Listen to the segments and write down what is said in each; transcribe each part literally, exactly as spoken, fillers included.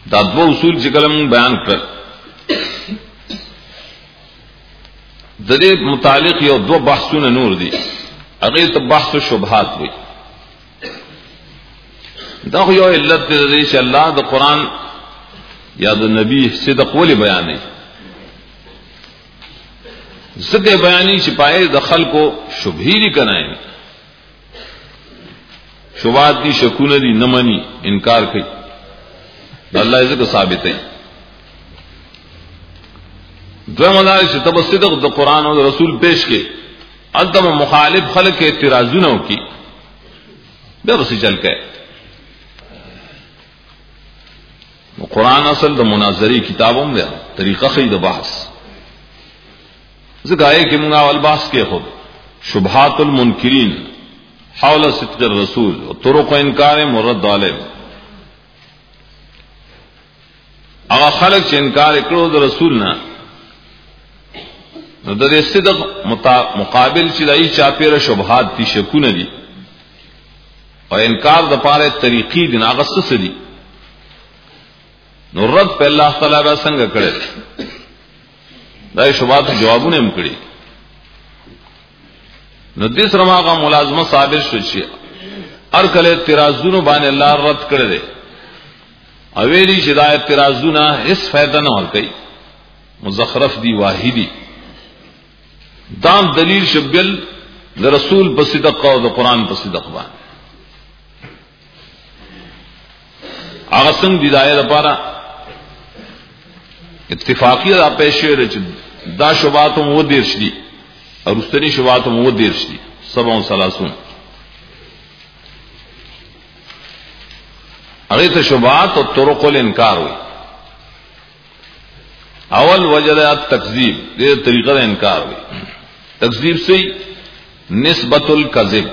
دا دو اصول چې کلم بیان کړ د دې متعلق یو دو بحثونه نور دي هغه ته بحث شبهات وي دا خو یو علت دې چې الله د قران یا د نبی صدق ولې بیانې زګه بیانې چې پای د خلکو شبهې دي کنه شبهات دي شکونه دي نه مني انکار کوي الله عزت ثابت ہے دو مدارس تبصدق د قران او رسول پیش کے ادم مخالف خلق کے اعتراضونه کی بے بس چل کے قران اصل د مناظری کتابوں میں طریقہ خید بحث زگائے کہ منگا الباس کے خود شبہات المنکرین حول صدق الرسول و طرق انکار مرد علیہ اغا خلق چې انکار کړو د رسول نه نو د صدق مقابل چې دای چاپیره شبهات دي شکونه دي او انکار د پاره طریقې دي هغه څه دي نو رد په الله تعالی را څنګه کړي دا شبهات جوابونه هم کړي نو دې سره هغه ملازمه ثابت شو چې هر کله اعتراضونه باندې الله رد کړي اویلی چې دا اعتراضونه هیڅ فائدہ نه ورکړي مزخرف دی واحدی دام دلیل شبل د رسول په صدق او د قران په صدق باندې هغه څنګه دی دایره لپاره اتفاقی را پېښې چې دا شوبات مو دیرش دي او رستنی شوبات مو دیرش دي سبع و ثلاثون اغه ته شبهات او طرق الانکار وي اول وجد التکذیب دې طریقه د انکار وي تکذیب سے نسبت الکذب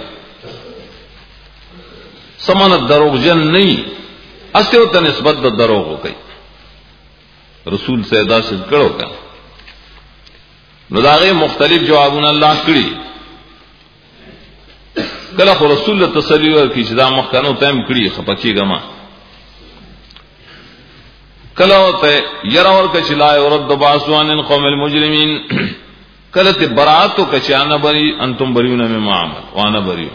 سمانه دروغجن نه استه ته نسبت د دروغ کوي رسول سیدا سے کړو کا نو داغه مختلف جوابونه الله کړی کله خو رسول الله تسلی ورکړي چې دا مخکنو تایم کړی خپکیګه ما کله ته يرور کچ لا يرد باسوان القوم المجرمين کله ته برات او کچانه بری انتم بریون مما عمل وانا بریون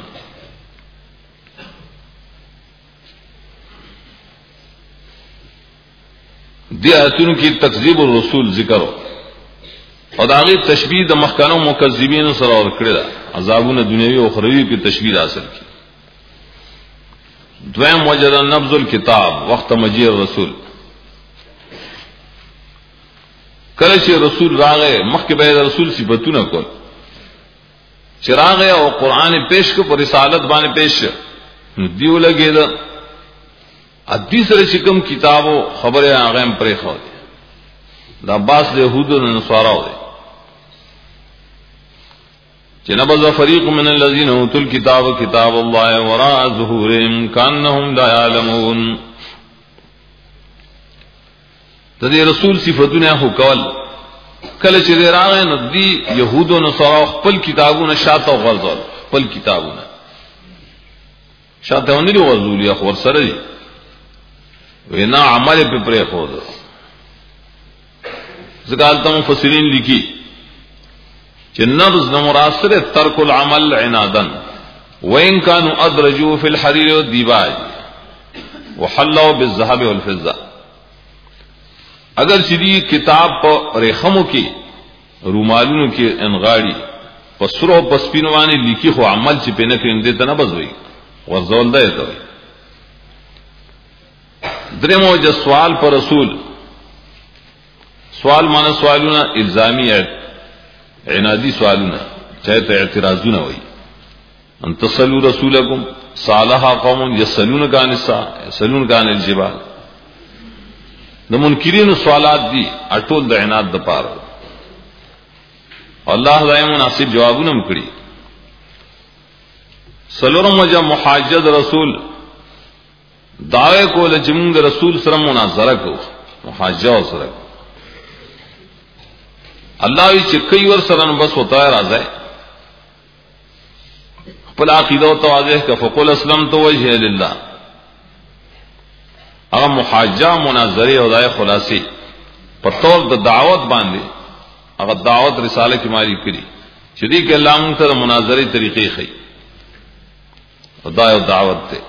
دی اتون کی تکذیب الرسول ذکر او داغه تشبیه د مخکنو مکذبین سره ور کړی دا عذابونه دنیوي او اخروی کی تشبیه حاصل کی دویم وجد نبذ الكتاب وقت مجيء الرسول کله چې رسول راغی مخکې به رسول صفاتونه کول چې راغی او قران پیش کو پر رسالت باندې پیش نو دیو لګید حدیث سره کوم کتابو خبره هغه هم پرې خو دا باس د يهودو نه نصاراو دي چې نبذ فريق من الذين اوتوا الكتاب كتاب الله وراء ظهورهم كانهم لا يعلمون د دې رسول صفاتونه هو کول کله چې راغی نو دی يهودو نه سره خپل کتابونه شاته غرضول خپل کتابونه شاته ونی ورزول یا خور سره دي وینا عمل په پرې خو ده ځکه مفسرین لیکي چې نبذ نو مراسل ترک العمل عنادا وان كانوا ادرجوا في الحرير والديباج وحلوا بالذهب والفضه اگر چې کتاب په رخمو کې رومالونو کې انغاړي پسرو پسپینوانی لیکي خو عمل چې پنه کې اندې ته نه بزوي ورزول ده ته درمو جو سوال پر رسول سوال معنی سوالونه الزامی عنادی سوالونه چاہے ته اعتراضونه وي ان تصلوا رسولکم صالح قوم یسلون کان الساعه یسلون کان الجبال د منکرین سوالات دي اټول د عناد د پاره الله دائم مناسب جوابونه مکړي سلورم وجه محاجد رسول دعوی کول چې موږ رسول سره مناظره کوو محاجه سره الله یې چې کوي ور سره نو بس وتا راځي خپل عقیده او توازح کا فقل اسلمت وجه لله هغه محاجه مناظره او دای خلاصي په تور د دعوت باندې هغه دعوت رساله کې ماری کړی چې دې کې الله موږ ته مناظره طریقې خي خدای دعوت ته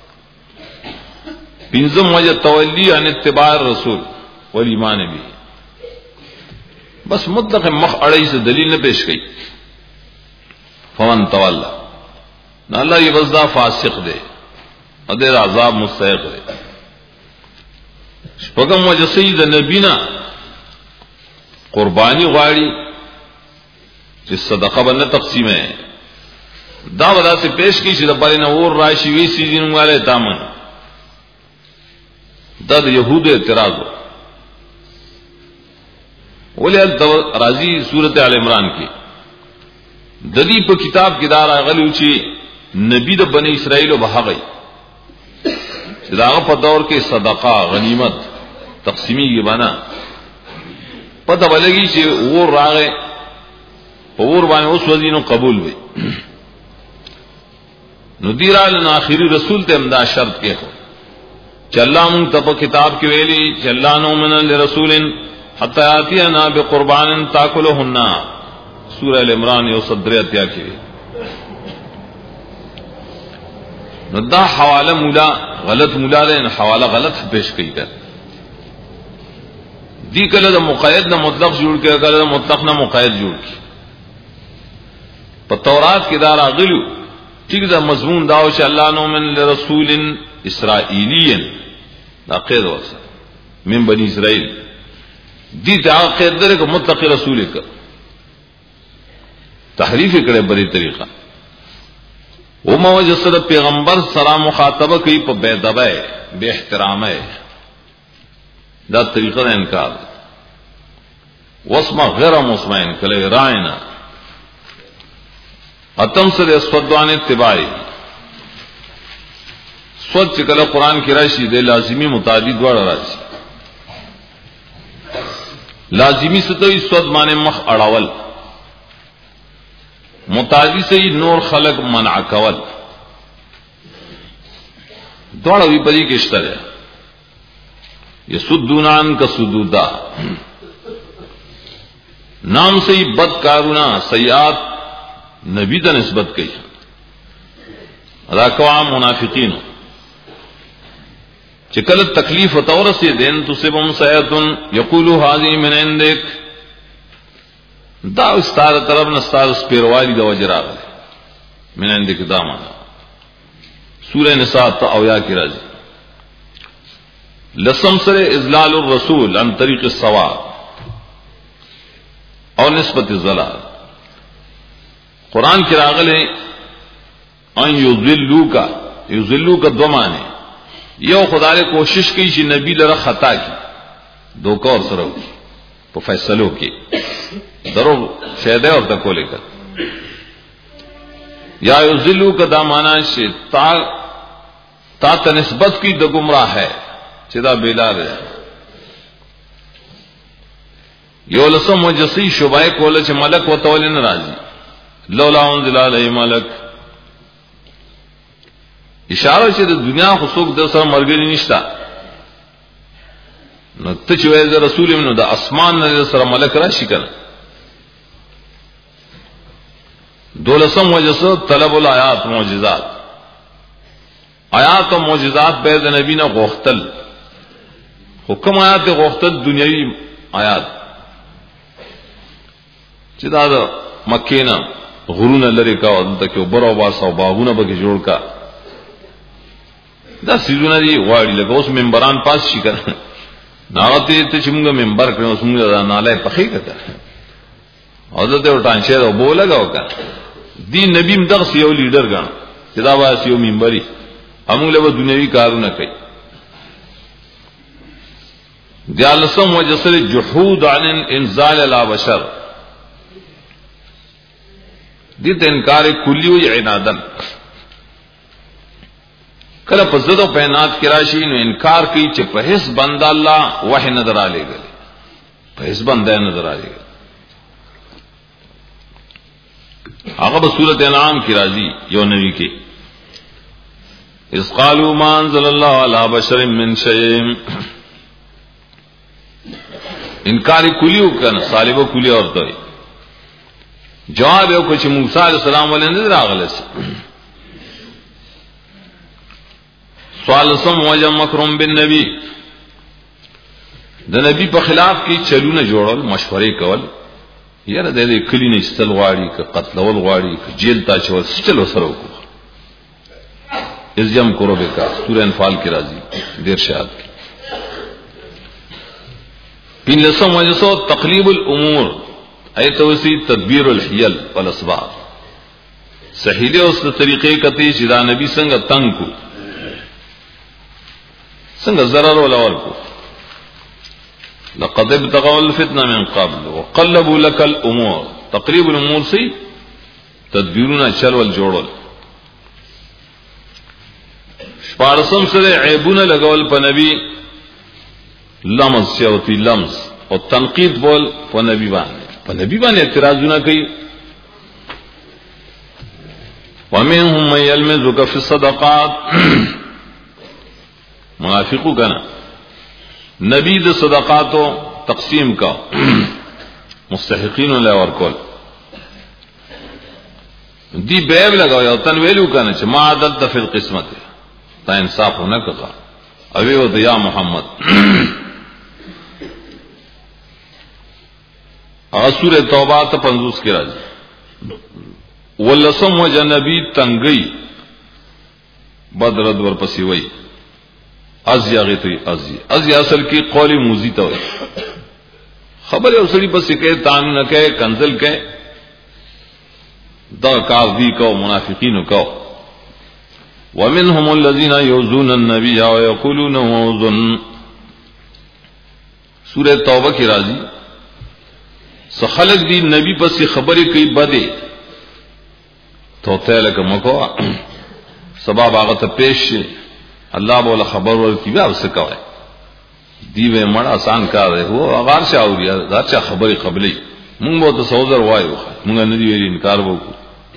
پنځم وجه تولی ان اتباع الرسول والایمان به بس مطلق مخ اړای سے دلیل نه پیش کړي فمن تولا نہ اللہ یہ وزدا فاسق دے ادھر عذاب مستحق دے شپږم وجه سید نبینا قربانی غواړي چې صدقه باندې تقسیم ہے دا ودا سے پیش کی چې د باندې اور راشي وی سیدین والے دامن دا د يهود اعتراض ولې راضی سورۃ آل عمران کې د دې په کتاب کې دا راغلی چې نبی د بنی اسرائیل وبهغی چې دا په دور کې صدقه غنیمت تقسیمی کې بنا پته ولګي چې اور راغې په اور باندې اوس وزینو قبول وي نو دیرال اخری رسول ته امدا شرط کې خو چې الله مون ته په کتاب کې ویلي چې الله نو من لرسول حتی اتینا بقربان تاکلوه النار سورہ ال عمران یو صدریاتیا کې نو دا حواله مولا غلط مولا ده حواله غلط پیش کړي کړ دی کله د مقید نه مطلق جوړ کړي کله د مطلق نه مقید جوړ کړي په تورات کې دا راغلو ټیک دا مضمون دا چې الله نو من لرسول اسرائیلی دا قید وسه من بنی اسرائیل دی دا قید درې کو مطلق رسول کا تحریف کړي بری طریقہ او موجه سره پیغمبر سره مخاطبه کوي په بے ادبه بے احترامه دا طریقه نه انکار واسمع غیر مسمعين کله راینا اتم سره اسودوان اتباعي سوچ کله قران کې راشي د لازمی متعدد وړ راشي لازمی ستوي سود معنی مخ اړول متعدی سے نور خلق منع کول دوڑا بھی پری کشتر ہے یہ سدونان کا سدودا نام سے ہی بد کارونا سیئات نبی تا نسبت کی راکوام منافقین چکل تکلیف طور سے دین تصبهم سیئتن یقولو حاضی من عندک دا استاد طرف نه استاد سپیروالی د وجراغ من عندك دامن سورہ نساء او یا کی راځي لسم سره اذلال الرسول عن طریق الصواب او نسبت الضلال قران کې راغله ان یذلوک یذلوک دو معنی یو خدای کوشش کوي چې نبی لره خطا کی دوکا اور سره په فیصلو کې درو شهده اور تکولې کړ یا یذلو کدا معنا شي تا تا ته نسبت کی د گمراه ہے چې دا بیلار ہے یو لسم وجسی شوبای کوله چې ملک وتول نه راځي لولا انزل علی ملک اشاره چې د دنیا خصوص د سره مرګري نشتا نو ته چې وایي رسول منو د اسمان نه سره ملک راشي کړه دولسم وجسو طلب الآیات معجزات آیات و معجزات بید نبی نے غوختل حکم آیات غوختل دنیاوی آیات چدا دا مکینا غرون لری کا دلته کې برو باسو باغونه به جوړ کا دا سيزونه دي غواړي لکه اوس منبران پاس شي کنه ناوته ته چې موږ منبر کړو څنګه دا ناله پخې کړه او دا ته ټانشه او بو لگاو کا دی نبی مدغ یو لیډر غا چې دا واسي یو منبري همغه له دنیوي کارونه کوي جالسم وجسل جحود عن انزال البشر دې ته انکار کلی وی عنادن کله په زړه په نات کې راشي نو انکار کوي چې په هیڅ بنده الله وحی نظر علی غلي په هیڅ بنده نظر علی هغه په سورۃ انعام کې راځي یو نبی کې اذ قالوا ما انزل الله على بشر من شيء انکار کلیو کنه صالب کلی اورته جواب یو کو چې موسی علیہ السلام ولنه راغله سوال سم وجه مکرم بالنبی د نبی په خلاف کې چلونه جوړول مشورې کول یاره د دې کلی نه استل غواړي ک قتلول غواړي ک جیل تا چول چلو سره وکړه ازیم کرو بکا سورہ انفال کی راضی دیر شاد کی پین لسم وجسو تقلیب الامور ایت وسی تدبیر الحیل والاسباب صحیح اس طریقے کتی جدا نبی سنگ تنگ کو سنگ ضرر ولور کو لقد ابتغوا الفتنة من قبل وقلبوا لك الامور تقلیب الامور سی تدبیرنا چل والجوڑل پارسم سره عیبونه لګول په نبی لمز شوتی لمز او تنقید بول په نبی باندې په نبی باندې اعتراضونه کوي ومنهم من يلمزك في الصدقات منافقو کنا نبی د صدقاتو تقسیم کا مستحقین له ورکول دی بیب لگاو یو تن ویلو کنا چې ما عدد فی القسمت تا انصاف ہونا کہا ابھی وہ دیا محمد سورہ توبہ تا پنزوس کی راجی واللسم و جنبی تنگئی بدرد ورپسی وئی ازی آغیتوی ازی ازی اصل کی قولی موزی تا ہوئی خبر اسری پسی کہے تانو نہ کہے کنزل کہے دا کاذبی کہو منافقین کہو ومنهم الذين يؤذون النبي ويقولون هو اذن سورہ توبہ کی راضی سخلق دی نبی پس خبریں کئی بدے تو تیلک مکو سباب آغت پیش اللہ بولا خبر ورکی بیا اس سے کوئے دیوے مڑا آسان کار رہے وہ اغار سے آوری دار چا خبری قبلی مونگ بہت سوزر وائی وخا مونگا ندی ویلی انکار بوکو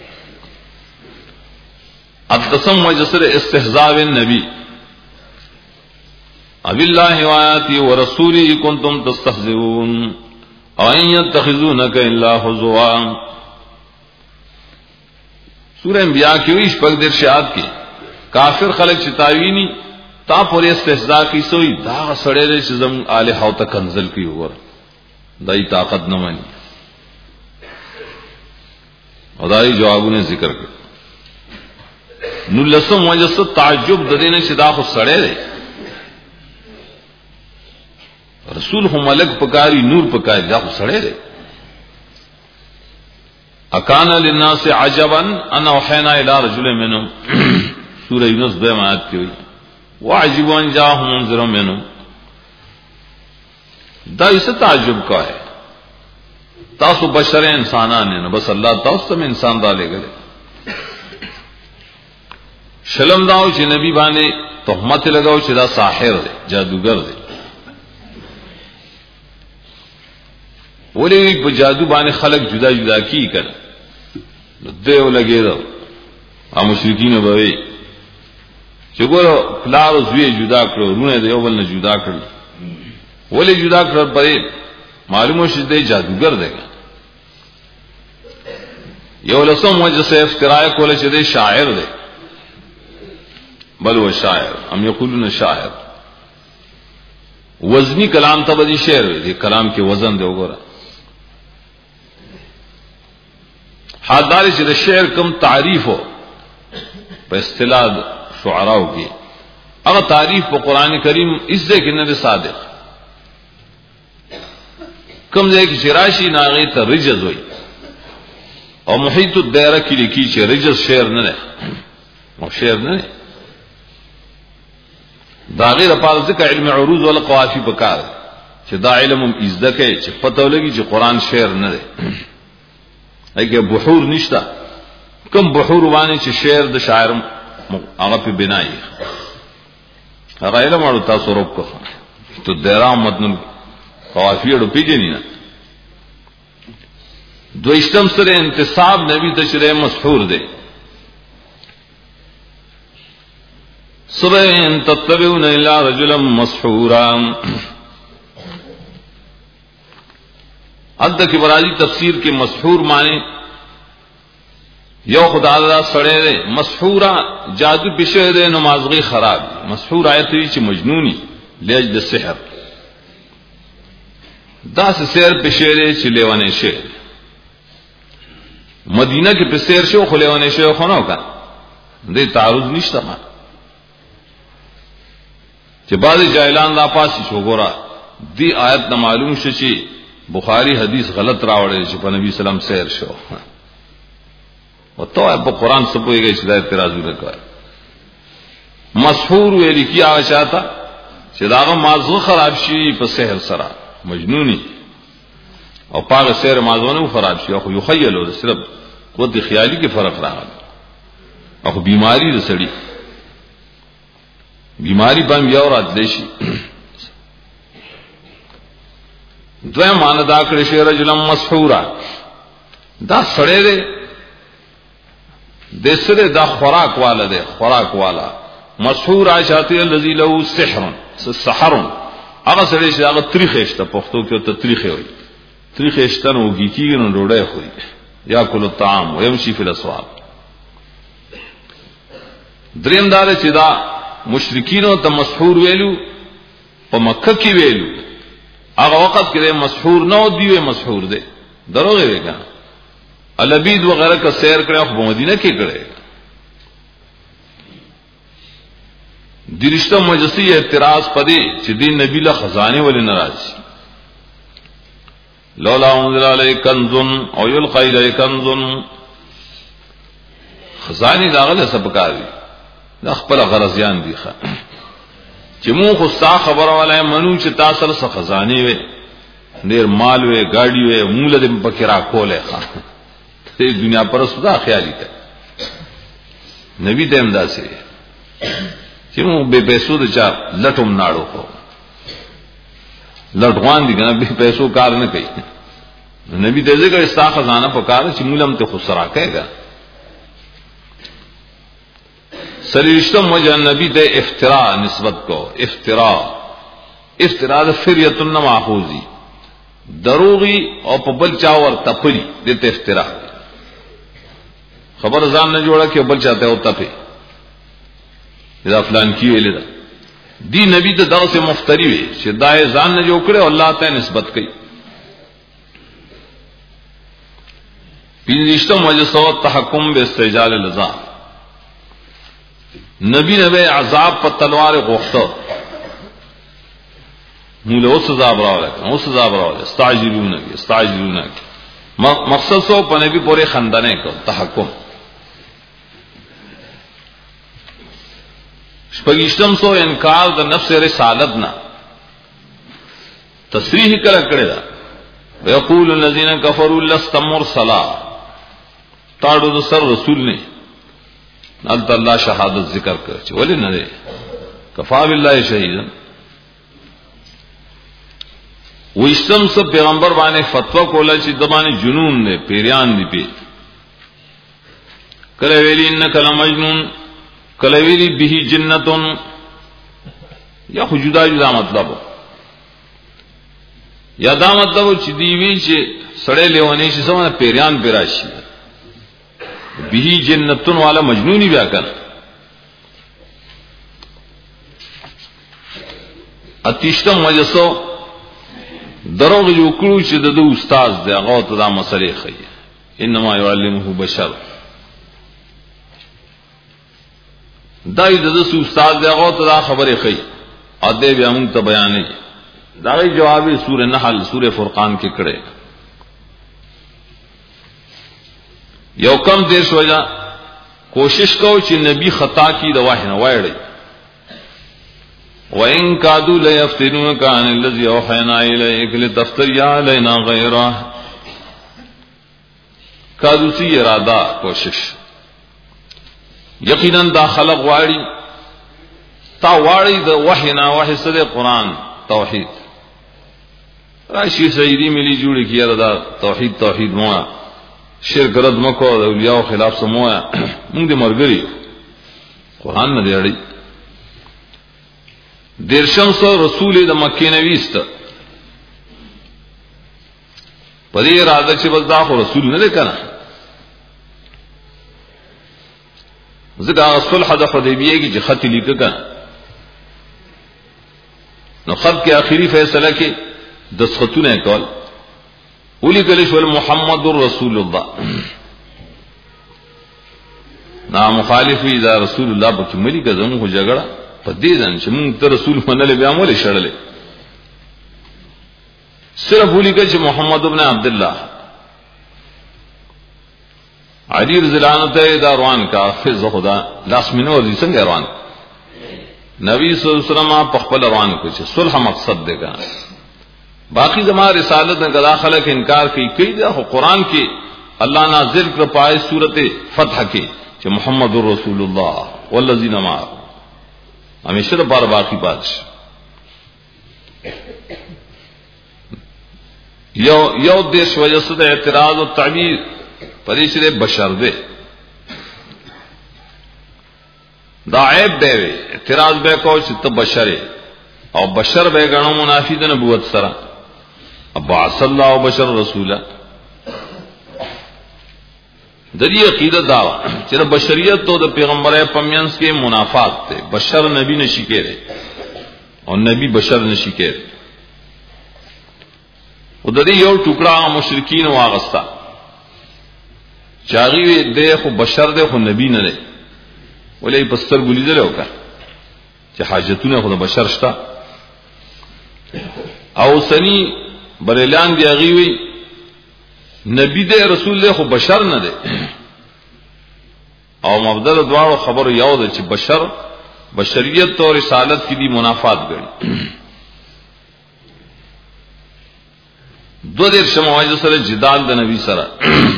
التسم وجسر استحزاء النبی اب اللہ وآیاتی ورسولی کنتم تستحزئون او ان يتخذونک الا حزوا سورہ انبیاء کی ہوئی شپک در شہاد کی کافر خلق چتاوینی تا پوری استحزاء کی سوئی دا سڑے دے چزم آلہاو تا کنزل کی ہوا دائی طاقت نمانی اور دائی جوابوں نے ذکر کر نو لسم وجہ تعجب ددینے شدا خو سڑے دے رسول ہم ملک پکاری نور پکاری دا خو سڑے دے اکان للناس عجبا ان اوحینا الى رجل منهم سورہ یونس دو آیات کی ہوئی وعجب ان جاءهم منذر منهم دا اس تعجب کا ہے تاسو بشر انسانان ہیں بس اللہ تاسو میں انسان ڈالے گئے شلم داو چې نبی باندې تهمت لگاو چې دا ساحر دی جادوگر دی ولی په جادو باندې خلق جدا جدا کی کړه دیو لګی دا ا مشرکین به وي چې ګورو پلار زوی جدا کړو رونه دیو بل نه جدا کړل ولی جدا کړ پرې معلومه شې دی جادوگر دی یو لسم وجه سے افتراء کوله چې دی شاعر دی بل وہ شاعر ہم یقولون شاعر وزنی کلام تب دی شعر دی کلام کے وزن دے وګورا حادثه چې د شعر کم تعریف ہو په اصطلاح شعراء کی هغه تعریف په قران کریم اس دے کې نه صادق کم ځای کې شراشی ناغه ته رجز وای او محیط الدائره کې لیکي چې رجز شعر نه ده او شعر نه ده دا غیر په ذکر علم عروض ولا قوافی بکار چې دا علم هم ازده کوي چې پته ولګي چې قران شعر نه دی ایګه بحور نشتا کوم بحور باندې چې شعر د شاعر هغه په بنای هغه علم ورو تاسو روپ کو ته درام متن قوافی ورو پیژنې نه دویشتم سره انتصاب نبی د شریعه مسحور دی صبح ان تتبعون الا رجلا مسحورا. اد کی برازی تفسیر کے مسحور معنی یو خدا اللہ سڑے دے مسحورا جادو پشے دے نمازغی خراب. مسحور آیت ہوئی چی مجنونی لیجد السحر دا سے سیر پشے دے چی لیوانے شیر. مدینہ کے پسیر شو خو لیوانے شیر خونو کا دے تعرض نشتا ما چی بعض جاہلان دا پاسی شو گورا دی آیت نا معلوم شو چی بخاری حدیث غلط راوڑے چی پا نبی سلام سیر شو و تو ہے پا قرآن سپوئے گئی چی دا اعتراضی رکھوائی. مسحور ویلی کی آگا چاہتا چی دا آگا مازغ خراب شی پا سحر سرا مجنونی اور پاگ سیر مازغنو خراب شی اخو یخیلو دا صرف قوت خیالی کے فرق رہا اخو بیماری دا سڑی بیماری پام یورات لیشی. دویم معنی دا کرشی رجلا مسحورا دا سڑے دے دے سرے دا خوراک والا دے خوراک والا. مسحور آشاتی اللذی لہو سحرن سحرن اگا سڑے شد اگا تریخیشتا پختو کیو تا تریخی ہوئی تریخیشتا نو گی کی نو روڑے ہوئی یا کل الطعام ویمشی فی الاسواق. دریم دارے چدا مشرکینو تا مسحور ویلو پا مکہ کی ویلو اگا وقت کے دے مسحور نو دیوے مسحور دے دروغے وے کہاں الابید وغیرہ کا سیر کرے اخو مدینہ کی کرے. درشتہ مجسی اعتراض پدے چی دین نبی لا خزانے والے ناراض لولا انزل علیہ کنزن او یلقی علیہ کنزن خزانے داغل سبکاری دا خپل غرضیان دی خوا چی مون خستا خبر والا منو چی تاثر سا خزانے وے دیر مال وے گاڑی وے مولد پکرا کولے خوا دنیا پر سدا خیالی تا نبی تے امداد سے چیمو بے پیسو دا چا لٹم ناڑو کو لٹوان دی کنا بے پیسو کار نہ کئی نبی تے ذکر استا خزانہ پکار چی مولم تے خسرا کہے گا. سریشتم وجہ نبی تے افتراء نسبت کو افطراء افطراء دا فریتن ماخوذی دروغی اور پبل چاور تپری دیتے افتراء خبر زان نہ جوڑا کہ بل چاہتے ہو تپے اذا فلان کی ویلے دا دی نبی تے دغ سے مفتری وے شدائے زان نہ جو کرے اللہ تے نسبت کی. پینزشتم وجہ سو تحکم بے استعجال العذاب نبی نبی عذاب پر تلوار غختو مولے اس عذاب راو لکھا اس عذاب راو لکھا استعجلونکی استعجلونکی مقصد سو پا نبی پورے خندنے کو تحکم. شپگشتم سو انکار دا نفس رسالت نا تصریح کر کرے دا ویقول الذین کفروا لست مرسلا تاڑو دا سر رسول نے نالت اللہ شہادت ذکر کر چھے ولی نہ دے کفا باللہ شہیدن. وشتم سب پیغمبر بانے فتوہ کولا چی دبانے جنون دے پیریان دی پی کلویلی انکا لمجنون کلویلی بہی جنتن یا خو جدا جدا مطلب یا دا مطلب چی دیوی چی سڑے لیوانے چی سمانا پیریان پیراشی بہی جنتن والا مجنونی بیا کر. اتیشتم وجسو دروغ جو کرو چی ددو استاز دے غوت دا مسئلے خی انما یعلمه بشر دای ددو استاز دے غوت دا خبر خی ادے بیا مون ته بیان دای جوابی سورہ نحل سورہ فرقان کے کڑے یو کم دیش وجہ کوشش کو چی نبی خطا کی دواہ نہ وایڑی وَإِن كَادُوا لَيَفْتِنُونَكَ عَنِ الَّذِي أَوْحَيْنَا إِلَيْكَ لِتَفْتَرِيَ عَلَيْنَا غَيْرَهُ. کادو سی ارادہ کوشش یقیناً دا خلق واڑی تا واڑی دا وحینا وحی صدر قرآن توحید راشی سعیدی ملی جوڑی کیا دا توحید توحید مویا شرک رد مکو دا اولیاء خلاف سمویا مونگ دے مرگری قرآن نہ دیڑی دیرشم سو رسول د مکه نویست پدې اراده چې بس دا خو رسول نه کنا زګا صلح د حدیبیه کې چې خط لیکه کنا نو خط کې آخري فیصله کې د خطونه کول ولي کله شو محمد رسول الله نا مخالف اذا رسول الله په ملي کزمو خو جګړه په دې ځان چې موږ ته رسول منل بیا مولې شړلې صرف ولي کله چې محمد ابن عبد الله علی رضی الله عنه ته دا روان کا حفظ خدا لاس منو دي څنګه روان نبی صلی الله علیه وسلم په خپل روان کو چې صلح مقصد دی کا باقی زما رسالت نه غلا خلق انکار کوي کوي دا قرآن کې الله نازل کړ پای سورته فتح کې چې محمد رسول الله والذین معه همیشه بار باقی بات یو یو دیش وجہ سے اعتراض او تعبیر پدې چې بشر دی دا عیب دی اعتراض به کو چې ته بشر او بشر به غنو منافی د نبوت سره ابا صلی الله بشر رسولا د دې عقیده دا چې بشریت تو د پیغمبره پمینس کې منافات ته بشر نبی نشي کېره او نبی بشر نشي کېره او د دې یو ټوکړه مشرکین واغستا چاغي دې خو بشر دې خو نبی نه دی ولې پستر ګولې درو کا چې حاجتونه خو د بشر شتا او سنی بریلان دی غوي نبی دې رسول دې خو بشر نه دی او مبدل دواړو خبر یو ده چې بشر بشریت او رسالت کې دي منافات ګڼي دو دیر شمواجه سره جدال د نبی سره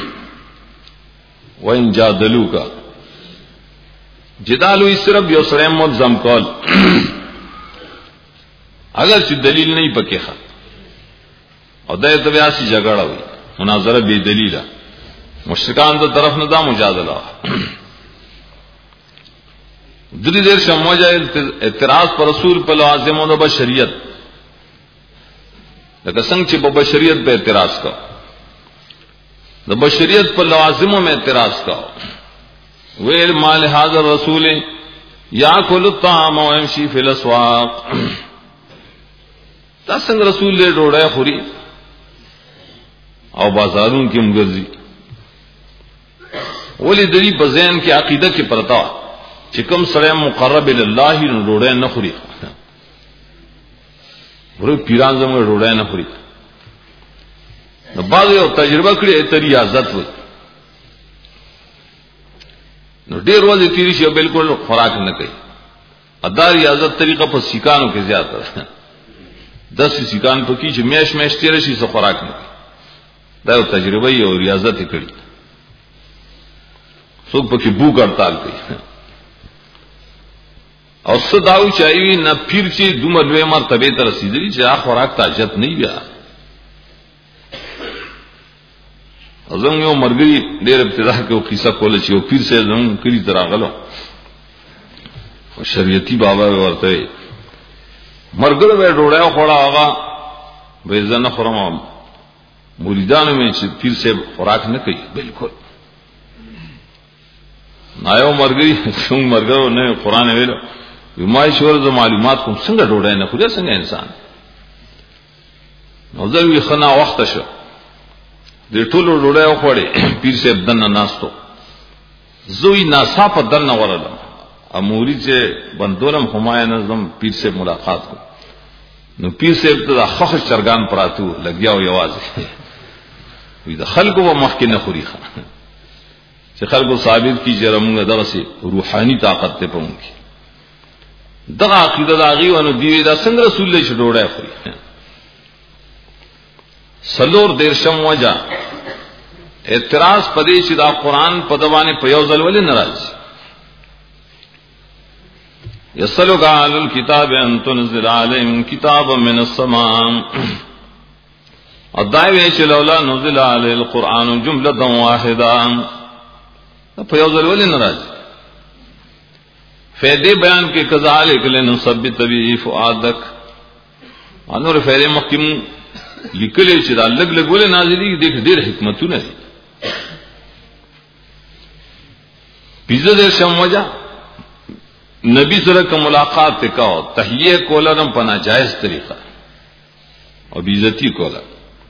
وین جادلو کا جدالوی صرف یو سره ملزم کول اگر چې دلیل نه پکې ښه او دای ته بیا سي جګړه وي مناظره بے دلیله مشرکان ته طرف نه دا مجادله د دې دیر شمواجه اعتراض پر رسول په لازم او د بشریت لکه څنګه چې په بشریت په اعتراض کا د بشریت په لوازمو میں اعتراض کا ویل مال حاضر رسول یاکل الطعام ويمشي في الاسواق دا څنګه رسول له ډوډۍ خوري او بازارونو کې مګرځي ولې د دې په ذهن کې عقیده کې پرتا چې کوم سره مقرب الله نو ډوډۍ نه خوري ورو پیران زموږ ډوډۍ نه خوري نو بعض یو تجربه کړې ته ریاضت وي نو ډېر ورځې تیری شي بالکل خوراک نه کوي ادا ریاضت طریقه په سیکانو کې زیات ده دس سیکان په کې چې میش میش تیر شي څه خوراک نه دا یو تجربه یو ریاضت کړي څوک په کې بوک هړتال کوي او صداوی چایوی نه پیر چې دومره لوی مرتبه ته رسیدلی چې اخ خوراک ته حاجت نه بیا ازم یو مرګي ډېر ابتدا کې او قصه کوله چې یو پیر سره زمون کلی تراغلو او شریعتي بابا ورته مرګره به ډوړای خوړا هغه به ځنه خورم مریدانو مې چې پیر سره خوراک نه کوي بالکل نایو مرګي څنګه مرګو نه قران ویلو ومای شور ز معلومات کوم څنګه ډوړای نه خوري څنګه انسان نو ځوی خنا وخت شو د ټولو ډوړای خوړې پیر صاحب دنه ناستو زوی ناصاف دنه ورلم اموري چې بندولم همایان نظم پیر صاحب ملاقات کو نو پیر صاحب ته خخ چرګان پراتو لګیاو یوازې وی د خلکو و مخکې نه خوري چې خلکو ثابت کی جرمونه دغه سي روحاني طاقت ته پون کی دغه عقیده داغي ونه دی دا څنګه رسول الله شډوړای خوري سلور دیرشم وجہ اعتراض پدې چې دا قران په دوانه په یو ځل ولې ناراض یسلو قال الكتاب ان تنزل عليهم كتابا من السماء ادعوا چې لولا نزل عليه القران جمله واحده په یو ځل ولې ناراض فائدے بیان کے کذالک لنثبت به فؤادک انور فائدے مخکم لیکلې چې دا لګ لګ ولې نازلې دي ډېر حکمتونه دي. پیزه دې شموجا نبی سره کوم ملاقات وکاو تحیه کولم په ناجایز طریقه او بیزتی کولا.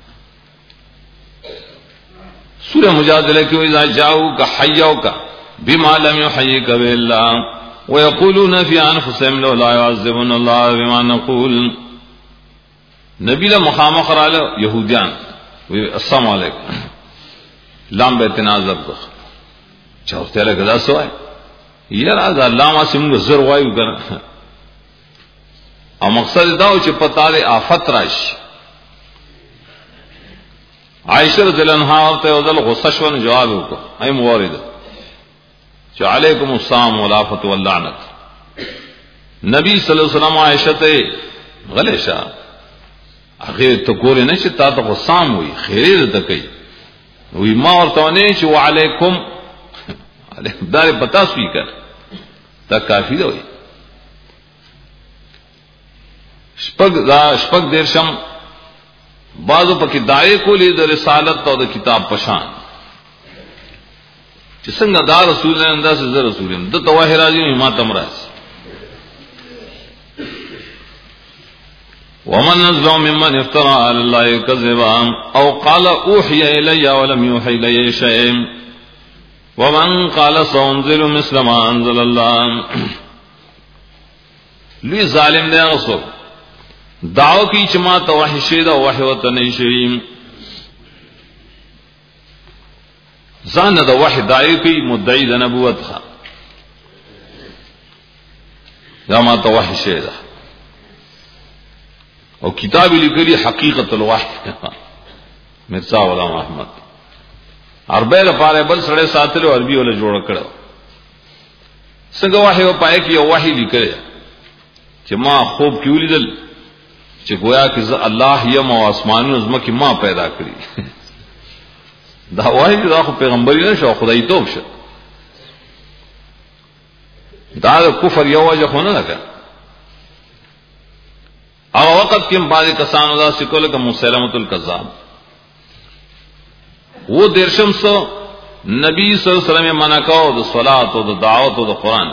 سورہ مجادلہ کې اذا جاءوك حيوك بما لم يحيك به الله ويقولون في انفسهم لولا يعذبنا الله بما نقول. نبی له مخامخ رااله يهوديان وی السلام علیکم لام به تنازب کو چاوته له غدا سوای یاره دا لام سیمږ زر وایو کنه او مقصد دا و چې پتا لري آفت راشي. عائشہ رضی اللہ عنہا ته ودل غصه شو جواب وکړ اي موارد چې علیکم السلام والعافت واللعنت. نبی صلی الله علیه وسلم عائشہ ته غلیشا هغه ته کول نه چې تا ته غصام وي خیر دې کوي وی ما ورته نه چې وعلیکم دار پتا سوي کړ تا کافی دی. شپږ دا شپږ دیرشم بعضو پکې دای کولې د رسالت او د کتاب پشان چې څنګه دا رسول الله انداز زه رسول يم د توه راځي ما تم راځي. ومن نظلم ممن افترى على الله كذبا او قال اوحي الي ولم يوحي الي شيء ومن قال سأنزل مثل ما انزل الله. لوی ظالم دی غصو دعو کی چما توحی شید او وحی وت نه شي ځان د وحی دای کی مدعی د نبوت ښا یا ما توحی شید او کتاب لیکلی حقیقت الوحی مرزا غلام احمد عربی لپاره بل سره ساتلو عربی ولا جوړ کړو څنګه وحی او پای کې یو وحی لیکل چې ما خوب کې ولیدل چې گویا کہ الله یم او اسمانونو زمکه ما پیدا کړی. دا وایي دا خو پیغمبري نه شو خدای توب شه دا کفر یو وجه خو نه لګا. او وخت کې بعض کسانو دا سکول کوم مسلمت الکذاب وہ درشم سو نبی صلی اللہ علیہ وسلم منع کاو د صلات او د دعوت او د قران.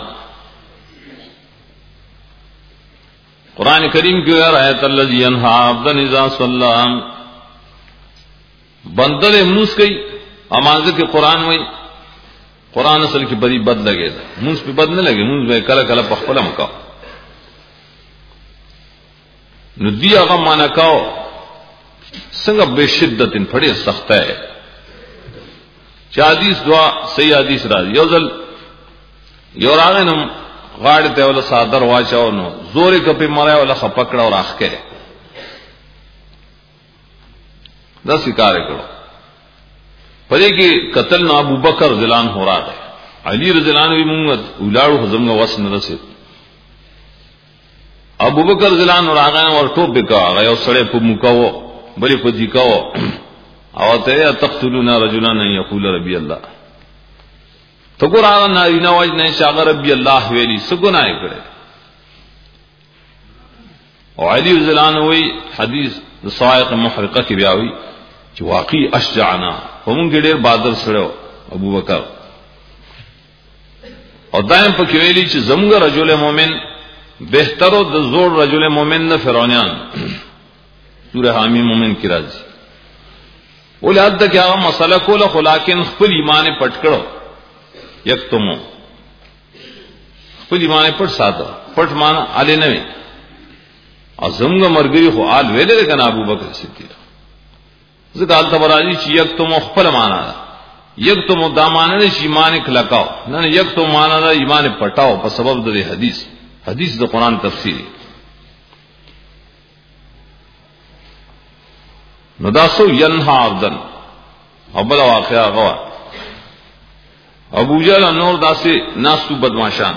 قرآن کریم کی آیت الذی ینہا عبدا اذا صلی بندل موس کئی امانزه کې قران وای قران اصل کې بری بد لګي موس په بد نه لګي موس به کله کله په خپل مکا نو دی هغه معنا کاو څنګه به شدت پړې سخت ہے چې حدیث دعا صحیح حدیث راځي یو ځل یو راغنم غاړه ته ول صادر واچاو نو زوري کپی مړای ول خپکړه او راخکه دا شکار کړو پدې کې قتل نو ابو بکر ذلان هو راغی علی رضی الله عنه موږ ولاړو زمغه وس نه رسید ابو بکر ذلان راغی ور ټوب وکا یو سړی په مکاو بلې په دې کاو او ته تقتلون رجلان یقول ربي الله تو قرآن نارینه وجنه شاغ ربی الله ویلی سګنای کړي او علی رضی الله عنه وی حدیث د صائق محرقه کې بیاوی چې واقعي اشجعنا هم ګډیر بادر سره ابو بکر او دایم په کې ویلی چې زموږ رجل مؤمن بهتر او د زوړ رجل مؤمن نه فرعونان سوره حامی مومن کی راځي اولاد د هغه مسله کوله خو لکن خپل ایمان پټ کړو یکتمو خپل ایمان پټ ساته پټ مان علي نه وي ازمغه مرګي خو آل ویل کنه ابو بکر صدیق زګال تبراجي چې یکتمو خپل معنا یکتمو دامانه شي ایمان کلکاو نه یکتمو معنا د ایمان پټاو په سبب د حدیث حدیث د قران تفسیر نو دا سو ینها عبدن ابل واقعا غوا ابو جهل نور داسې ناسو بدمعشان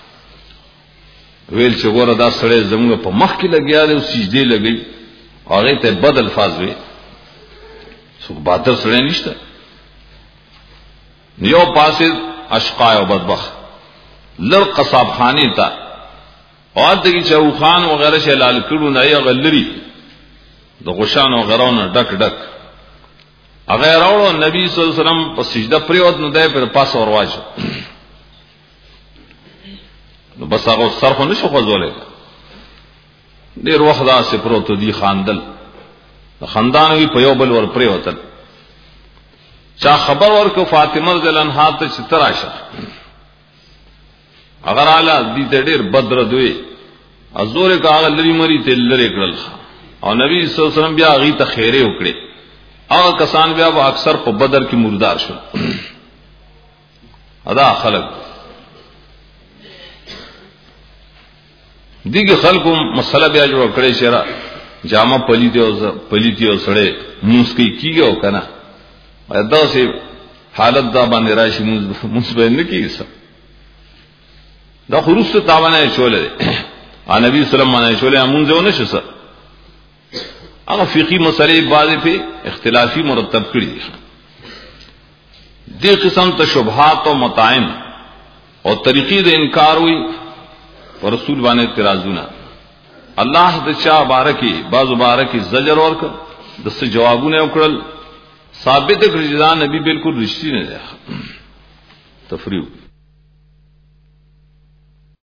ویل چې ګوره دا سړی زموږ په مخ کې لګیا دی او سجدي لګي هغه ته بد الفاظ وي څو باتر سړی نشته یو پاسه اشقا او بدبخ لر قصاب خانی تا اور دغه چوخان وغیرہ شلال کړو نه یې غلری د غشان وغیرہ نه ډک ډک هغه راوړو نبی صلی الله علیه وسلم په سجده پریوت نو دای په پاس اور واجو نو بس هغه سر خو نشو خوځولې ډیر وخت دا سپروت دی خاندل خاندان وی په یو بل ور پریوتل چا خبر ورکو فاطمه رضی الله عنها ته چې تراشه اگر اعلی دې ډیر بدر دوی ازور کا لری مری ته لری کړل او نبی صلی الله علیه وسلم بیا غي ته خیره وکړي هغه کسان بیا به اکثر په بدر کې مردار شول ادا خلق دیګه خلکو مسله بیا جوړ کړي شرع جامه پلیتی او پلیتی او سړې موسکی کیږي او کنه دا سه حالت دا باندې راشي مثبت نه کیږي دا خروج ته تاوانه چولې ا نبی صلی الله علیه وسلم چولې مونږ نه شو هغه فقہی مسلې بعضې په اختلافي مرتب کړي دي دې قسم ته شبهات او مطاعم او طریقې د انکار وي پر رسول باندې اعتراضونه الله د چا بارکی بعض بارکی زجر ورک د څه جوابونه وکړل ثابت کړي چې دا نبی بالکل رښتینی دی تفریح